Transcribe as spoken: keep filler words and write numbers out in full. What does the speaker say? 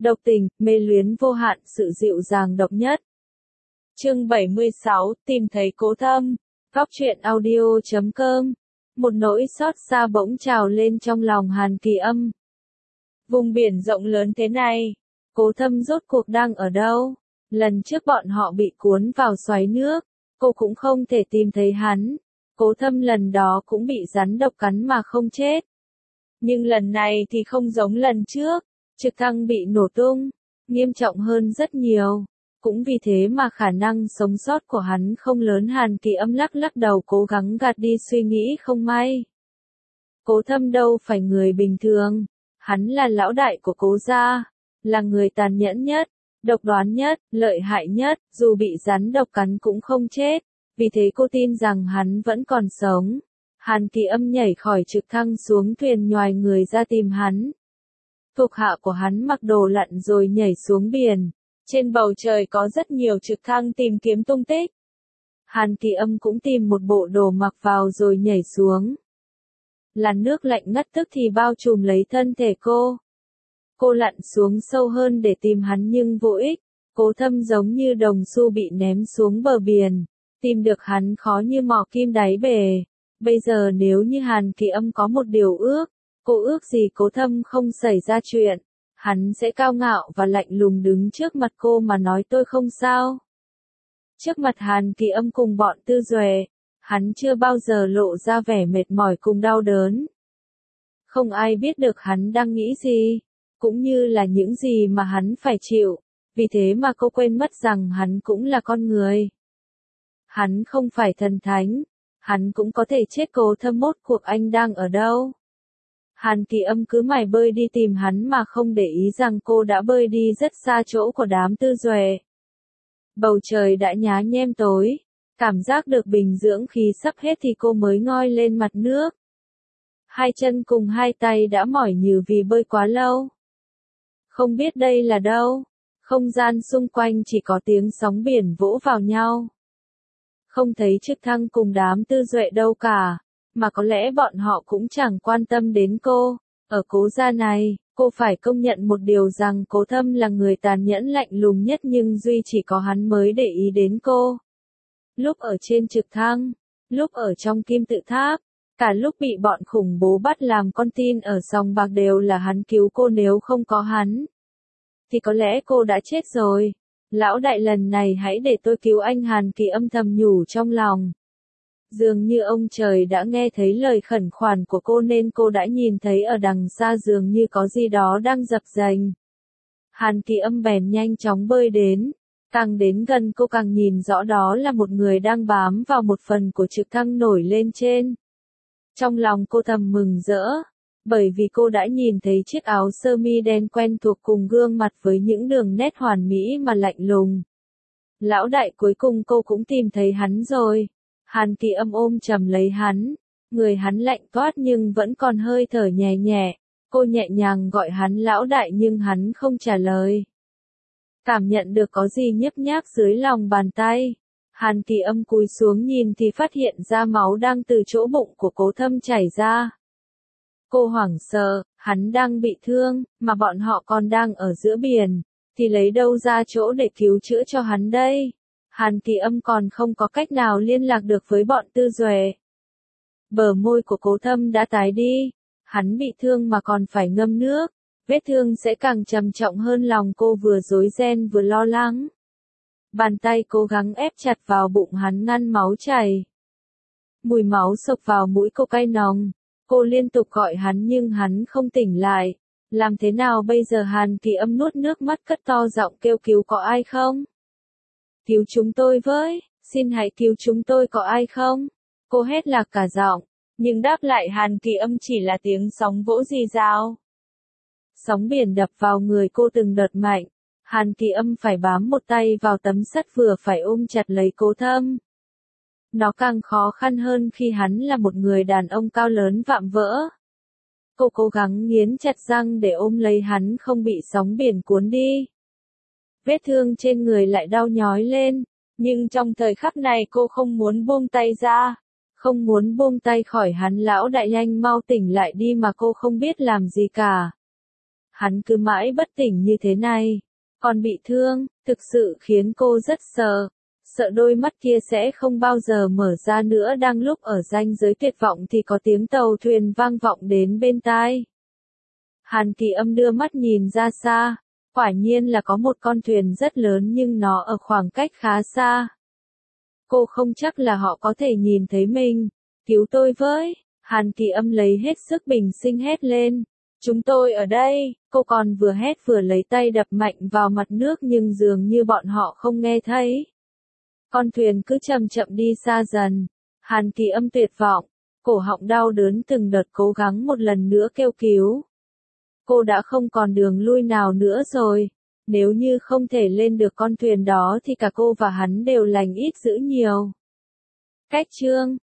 độc tình, mê luyến vô hạn, sự dịu dàng độc nhất. Chương bảy mươi sáu, tìm thấy Cố Thâm. Góc truyện audio chấm com. Một nỗi xót xa bỗng trào lên trong lòng Hàn Kỳ Âm. Vùng biển rộng lớn thế này, Cố Thâm rốt cuộc đang ở đâu? Lần trước bọn họ bị cuốn vào xoáy nước, cô cũng không thể tìm thấy hắn. Cố Thâm lần đó cũng bị rắn độc cắn mà không chết. Nhưng lần này thì không giống lần trước, trực thăng bị nổ tung, nghiêm trọng hơn rất nhiều. Cũng vì thế mà khả năng sống sót của hắn không lớn. Hàn Kỳ Âm lắc lắc đầu cố gắng gạt đi suy nghĩ không may. Cố Thâm đâu phải người bình thường, hắn là lão đại của Cố gia, là người tàn nhẫn nhất, độc đoán nhất, lợi hại nhất, dù bị rắn độc cắn cũng không chết, vì thế cô tin rằng hắn vẫn còn sống. Hàn Kỳ Âm nhảy khỏi trực thăng xuống thuyền nhoài người ra tìm hắn. Thuộc hạ của hắn mặc đồ lặn rồi nhảy xuống biển. Trên bầu trời có rất nhiều trực thăng tìm kiếm tung tích. Hàn Kỳ Âm cũng tìm một bộ đồ mặc vào rồi nhảy xuống. Làn nước lạnh ngắt tức thì bao trùm lấy thân thể cô. Cô lặn xuống sâu hơn để tìm hắn nhưng vô ích. Cố Thâm giống như đồng xu bị ném xuống bờ biển. Tìm được hắn khó như mò kim đáy bể. Bây giờ nếu như Hàn Kỳ Âm có một điều ước, cô ước gì Cố Thâm không xảy ra chuyện. Hắn sẽ cao ngạo và lạnh lùng đứng trước mặt cô mà nói tôi không sao. Trước mặt Hàn Kỳ Âm cùng bọn Tư Duệ, hắn chưa bao giờ lộ ra vẻ mệt mỏi cùng đau đớn. Không ai biết được hắn đang nghĩ gì, cũng như là những gì mà hắn phải chịu, vì thế mà cô quên mất rằng hắn cũng là con người. Hắn không phải thần thánh, hắn cũng có thể chết. Cố Thâm mốt cuộc anh đang ở đâu? Hàn Kỳ Âm cứ mải bơi đi tìm hắn mà không để ý rằng cô đã bơi đi rất xa chỗ của đám Tư Duệ. Bầu trời đã nhá nhem tối, cảm giác được bình dưỡng khí sắp hết thì cô mới ngoi lên mặt nước. Hai chân cùng hai tay đã mỏi nhừ vì bơi quá lâu. Không biết đây là đâu, không gian xung quanh chỉ có tiếng sóng biển vỗ vào nhau. Không thấy trực thăng cùng đám Tư Duệ đâu cả. Mà có lẽ bọn họ cũng chẳng quan tâm đến cô. Ở Cố gia này, cô phải công nhận một điều rằng Cố Thâm là người tàn nhẫn lạnh lùng nhất nhưng duy chỉ có hắn mới để ý đến cô. Lúc ở trên trực thăng, lúc ở trong kim tự tháp, cả lúc bị bọn khủng bố bắt làm con tin ở sòng bạc đều là hắn cứu cô. Nếu không có hắn, thì có lẽ cô đã chết rồi. Lão đại lần này hãy để tôi cứu anh. Hàn Kỳ Âm thầm nhủ trong lòng. Dường như ông trời đã nghe thấy lời khẩn khoản của cô nên cô đã nhìn thấy ở đằng xa dường như có gì đó đang dập dềnh. Hàn Kỳ Âm bèn nhanh chóng bơi đến. Càng đến gần cô càng nhìn rõ đó là một người đang bám vào một phần của trực thăng nổi lên trên. Trong lòng cô thầm mừng rỡ, bởi vì cô đã nhìn thấy chiếc áo sơ mi đen quen thuộc cùng gương mặt với những đường nét hoàn mỹ mà lạnh lùng. Lão đại, cuối cùng cô cũng tìm thấy hắn rồi. Hàn Kỳ Âm ôm chầm lấy hắn, người hắn lạnh toát nhưng vẫn còn hơi thở nhẹ nhẹ. Cô nhẹ nhàng gọi hắn lão đại nhưng hắn không trả lời. Cảm nhận được có gì nhấp nháp dưới lòng bàn tay. Hàn Kỳ Âm cúi xuống nhìn thì phát hiện ra máu đang từ chỗ bụng của Cố Thâm chảy ra. Cô hoảng sợ, hắn đang bị thương, mà bọn họ còn đang ở giữa biển, thì lấy đâu ra chỗ để cứu chữa cho hắn đây? Hàn Kỳ Âm còn không có cách nào liên lạc được với bọn Tư Duệ. Bờ môi của Cố Thâm đã tái đi, hắn bị thương mà còn phải ngâm nước, vết thương sẽ càng trầm trọng hơn. Lòng cô vừa rối ren vừa lo lắng. Bàn tay cố gắng ép chặt vào bụng hắn ngăn máu chảy. Mùi máu xộc vào mũi cô cay nồng, cô liên tục gọi hắn nhưng hắn không tỉnh lại. Làm thế nào bây giờ? Hàn Kỳ Âm nuốt nước mắt cất to giọng kêu cứu, có ai không? Cứu chúng tôi với, xin hãy cứu chúng tôi, có ai không? Cô hét lạc cả giọng, nhưng đáp lại Hàn Kỳ Âm chỉ là tiếng sóng vỗ rì rào. Sóng biển đập vào người cô từng đợt mạnh, Hàn Kỳ Âm phải bám một tay vào tấm sắt vừa phải ôm chặt lấy Cố Thâm. Nó càng khó khăn hơn khi hắn là một người đàn ông cao lớn vạm vỡ. Cô cố gắng nghiến chặt răng để ôm lấy hắn không bị sóng biển cuốn đi. Vết thương trên người lại đau nhói lên, nhưng trong thời khắc này cô không muốn buông tay ra, không muốn buông tay khỏi hắn. Lão đại, nhanh mau tỉnh lại đi, mà cô không biết làm gì cả. hắn cứ mãi bất tỉnh như thế này, còn bị thương, thực sự khiến cô rất sợ. Sợ đôi mắt kia sẽ không bao giờ mở ra nữa. Đang lúc ở ranh giới tuyệt vọng thì có tiếng tàu thuyền vang vọng đến bên tai. Hàn Kỳ Âm đưa mắt nhìn ra xa, quả nhiên là có một con thuyền rất lớn nhưng nó ở khoảng cách khá xa. Cô không chắc là họ có thể nhìn thấy mình. Cứu tôi với, Hàn Kỳ Âm lấy hết sức bình sinh hét lên. Chúng tôi ở đây, cô còn vừa hét vừa lấy tay đập mạnh vào mặt nước nhưng dường như bọn họ không nghe thấy. Con thuyền cứ chậm chậm đi xa dần. Hàn Kỳ Âm tuyệt vọng, cổ họng đau đớn từng đợt cố gắng một lần nữa kêu cứu. Cô đã không còn đường lui nào nữa rồi. Nếu như không thể lên được con thuyền đó thì cả cô và hắn đều lành ít dữ nhiều. Cách chương